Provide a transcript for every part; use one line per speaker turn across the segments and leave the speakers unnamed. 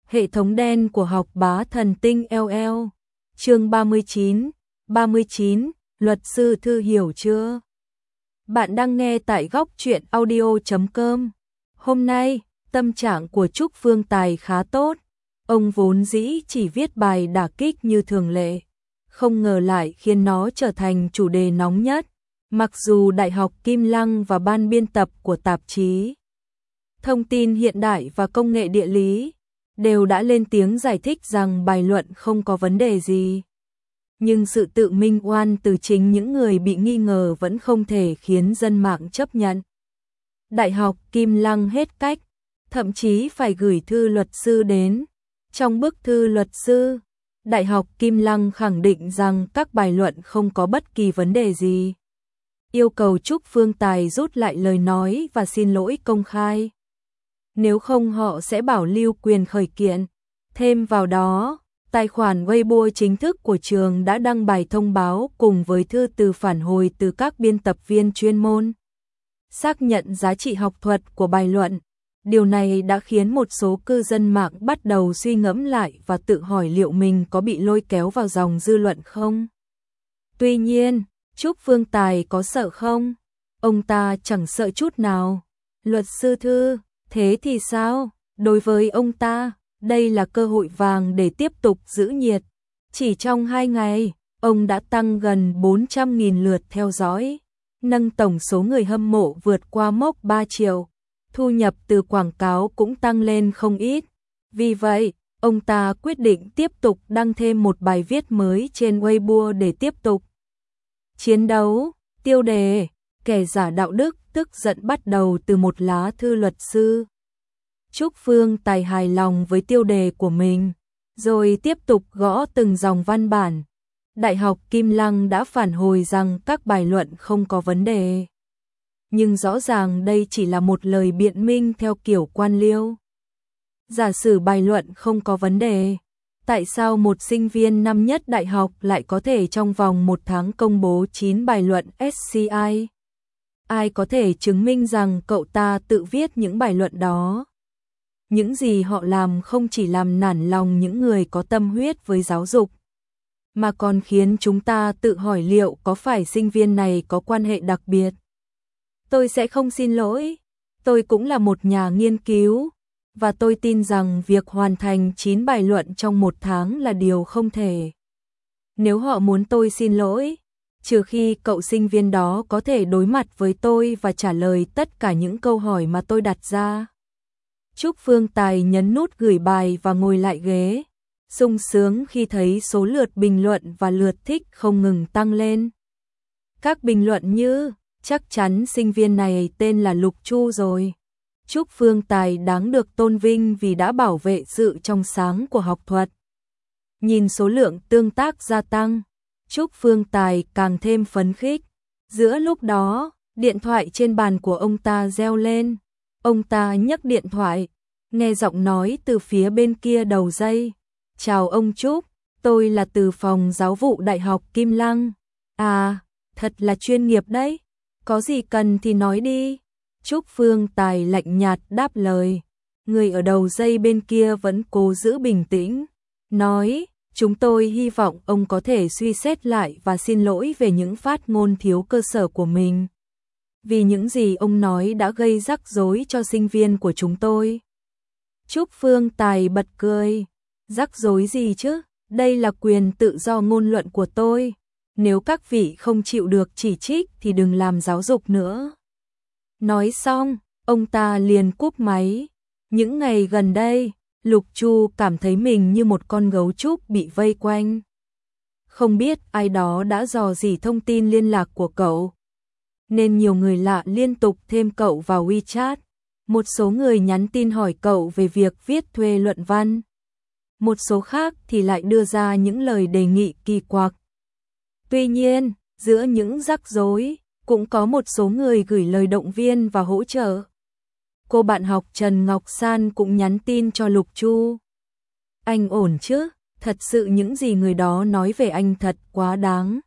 Hệ thống đen của học bá thần tinh LL. Chương 39, luật sư Thư hiểu chưa? Bạn đang nghe tại góc truyện audio.com. Hôm nay, tâm trạng của Trúc Phương Tài khá tốt. Ông vốn dĩ chỉ viết bài đả kích như thường lệ, không ngờ lại khiến nó trở thành chủ đề nóng nhất. Mặc dù Đại học Kim Lăng và ban biên tập của tạp chí Thông tin Hiện đại và Công nghệ Địa lý đều đã lên tiếng giải thích rằng bài luận không có vấn đề gì. Nhưng sự tự minh oan từ chính những người bị nghi ngờ vẫn không thể khiến dân mạng chấp nhận. Đại học Kim Lăng hết cách, thậm chí phải gửi thư luật sư đến. Trong bức thư luật sư, Đại học Kim Lăng khẳng định rằng các bài luận không có bất kỳ vấn đề gì. Yêu cầu Trúc Phương Tài rút lại lời nói và xin lỗi công khai. Nếu không họ sẽ bảo lưu quyền khởi kiện. Thêm vào đó, tài khoản Weibo chính thức của trường đã đăng bài thông báo cùng với thư từ phản hồi từ các biên tập viên chuyên môn, xác nhận giá trị học thuật của bài luận. Điều này đã khiến một số cư dân mạng bắt đầu suy ngẫm lại và tự hỏi liệu mình có bị lôi kéo vào dòng dư luận không. Tuy nhiên, Trúc Phương Tài có sợ không? Ông ta chẳng sợ chút nào. Luật sư Thư, thế thì sao? Đối với ông ta, đây là cơ hội vàng để tiếp tục giữ nhiệt. Chỉ trong 2 ngày, ông đã tăng gần 400.000 lượt theo dõi, nâng tổng số người hâm mộ vượt qua mốc 3 triệu. Thu nhập từ quảng cáo cũng tăng lên không ít. Vì vậy, ông ta quyết định tiếp tục đăng thêm một bài viết mới trên Weibo để tiếp tục chiến đấu. Tiêu đề: kẻ giả đạo đức tức giận bắt đầu từ một lá thư luật sư. Trúc Phương Tài hài lòng với tiêu đề của mình, rồi tiếp tục gõ từng dòng văn bản. Đại học Kim Lăng đã phản hồi rằng các bài luận không có vấn đề. Nhưng rõ ràng đây chỉ là một lời biện minh theo kiểu quan liêu. Giả sử bài luận không có vấn đề, tại sao một sinh viên năm nhất đại học lại có thể trong vòng 1 tháng công bố 9 bài luận SCI? Ai có thể chứng minh rằng cậu ta tự viết những bài luận đó? Những gì họ làm không chỉ làm nản lòng những người có tâm huyết với giáo dục, mà còn khiến chúng ta tự hỏi liệu có phải sinh viên này có quan hệ đặc biệt. Tôi sẽ không xin lỗi, tôi cũng là một nhà nghiên cứu, và tôi tin rằng việc hoàn thành 9 bài luận trong 1 tháng là điều không thể. Nếu họ muốn tôi xin lỗi, trừ khi cậu sinh viên đó có thể đối mặt với tôi và trả lời tất cả những câu hỏi mà tôi đặt ra. Trúc Phương Tài nhấn nút gửi bài và ngồi lại ghế, sung sướng khi thấy số lượt bình luận và lượt thích không ngừng tăng lên. Các bình luận như: chắc chắn sinh viên này tên là Lục Chu rồi. Trúc Phương Tài đáng được tôn vinh vì đã bảo vệ sự trong sáng của học thuật. Nhìn số lượng tương tác gia tăng, Trúc Phương Tài càng thêm phấn khích. Giữa lúc đó, điện thoại trên bàn của ông ta reo lên. Ông ta nhấc điện thoại, nghe giọng nói từ phía bên kia đầu dây. Chào ông Trúc, tôi là từ phòng giáo vụ Đại học Kim Lăng. À, thật là chuyên nghiệp đấy. Có gì cần thì nói đi. Trúc Phương Tài lạnh nhạt đáp lời. Người ở đầu dây bên kia vẫn cố giữ bình tĩnh, nói: chúng tôi hy vọng ông có thể suy xét lại và xin lỗi về những phát ngôn thiếu cơ sở của mình. Vì những gì ông nói đã gây rắc rối cho sinh viên của chúng tôi. Trúc Phương Tài bật cười. Rắc rối gì chứ? Đây là quyền tự do ngôn luận của tôi. Nếu các vị không chịu được chỉ trích thì đừng làm giáo dục nữa. Nói xong, ông ta liền cúp máy. Những ngày gần đây, Lục Chu cảm thấy mình như một con gấu trúc bị vây quanh. Không biết ai đó đã dò dỉ thông tin liên lạc của cậu, nên nhiều người lạ liên tục thêm cậu vào WeChat. Một số người nhắn tin hỏi cậu về việc viết thuê luận văn. Một số khác thì lại đưa ra những lời đề nghị kỳ quặc. Tuy nhiên, giữa những rắc rối, cũng có một số người gửi lời động viên và hỗ trợ. Cô bạn học Trần Ngọc San cũng nhắn tin cho Lục Chu. Anh ổn chứ? Thật sự những gì người đó nói về anh thật quá đáng.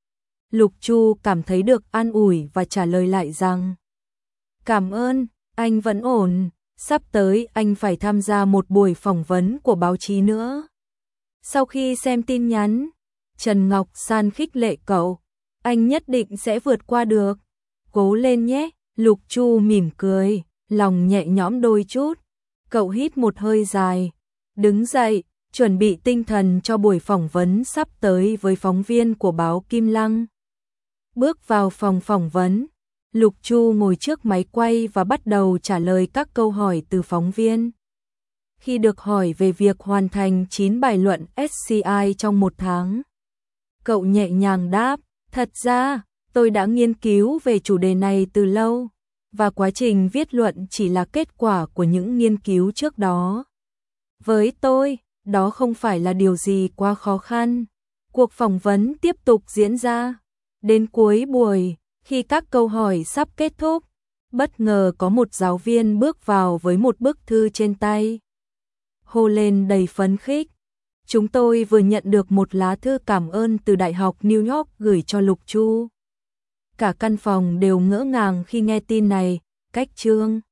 Lục Chu cảm thấy được an ủi và trả lời lại rằng: cảm ơn, anh vẫn ổn. Sắp tới anh phải tham gia một buổi phỏng vấn của báo chí nữa. Sau khi xem tin nhắn, Trần Ngọc San khích lệ cậu, anh nhất định sẽ vượt qua được. Cố lên nhé, Lục Chu mỉm cười, lòng nhẹ nhõm đôi chút. Cậu hít một hơi dài, đứng dậy, chuẩn bị tinh thần cho buổi phỏng vấn sắp tới với phóng viên của báo Kim Lăng. Bước vào phòng phỏng vấn, Lục Chu ngồi trước máy quay và bắt đầu trả lời các câu hỏi từ phóng viên. Khi được hỏi về việc hoàn thành 9 bài luận SCI trong 1 tháng, cậu nhẹ nhàng đáp, thật ra, tôi đã nghiên cứu về chủ đề này từ lâu, và quá trình viết luận chỉ là kết quả của những nghiên cứu trước đó. Với tôi, đó không phải là điều gì quá khó khăn. Cuộc phỏng vấn tiếp tục diễn ra. Đến cuối buổi, khi các câu hỏi sắp kết thúc, bất ngờ có một giáo viên bước vào với một bức thư trên tay. Hô lên đầy phấn khích. Chúng tôi vừa nhận được một lá thư cảm ơn từ Đại học New York gửi cho Lục Chu. Cả căn phòng đều ngỡ ngàng khi nghe tin này, cách chương.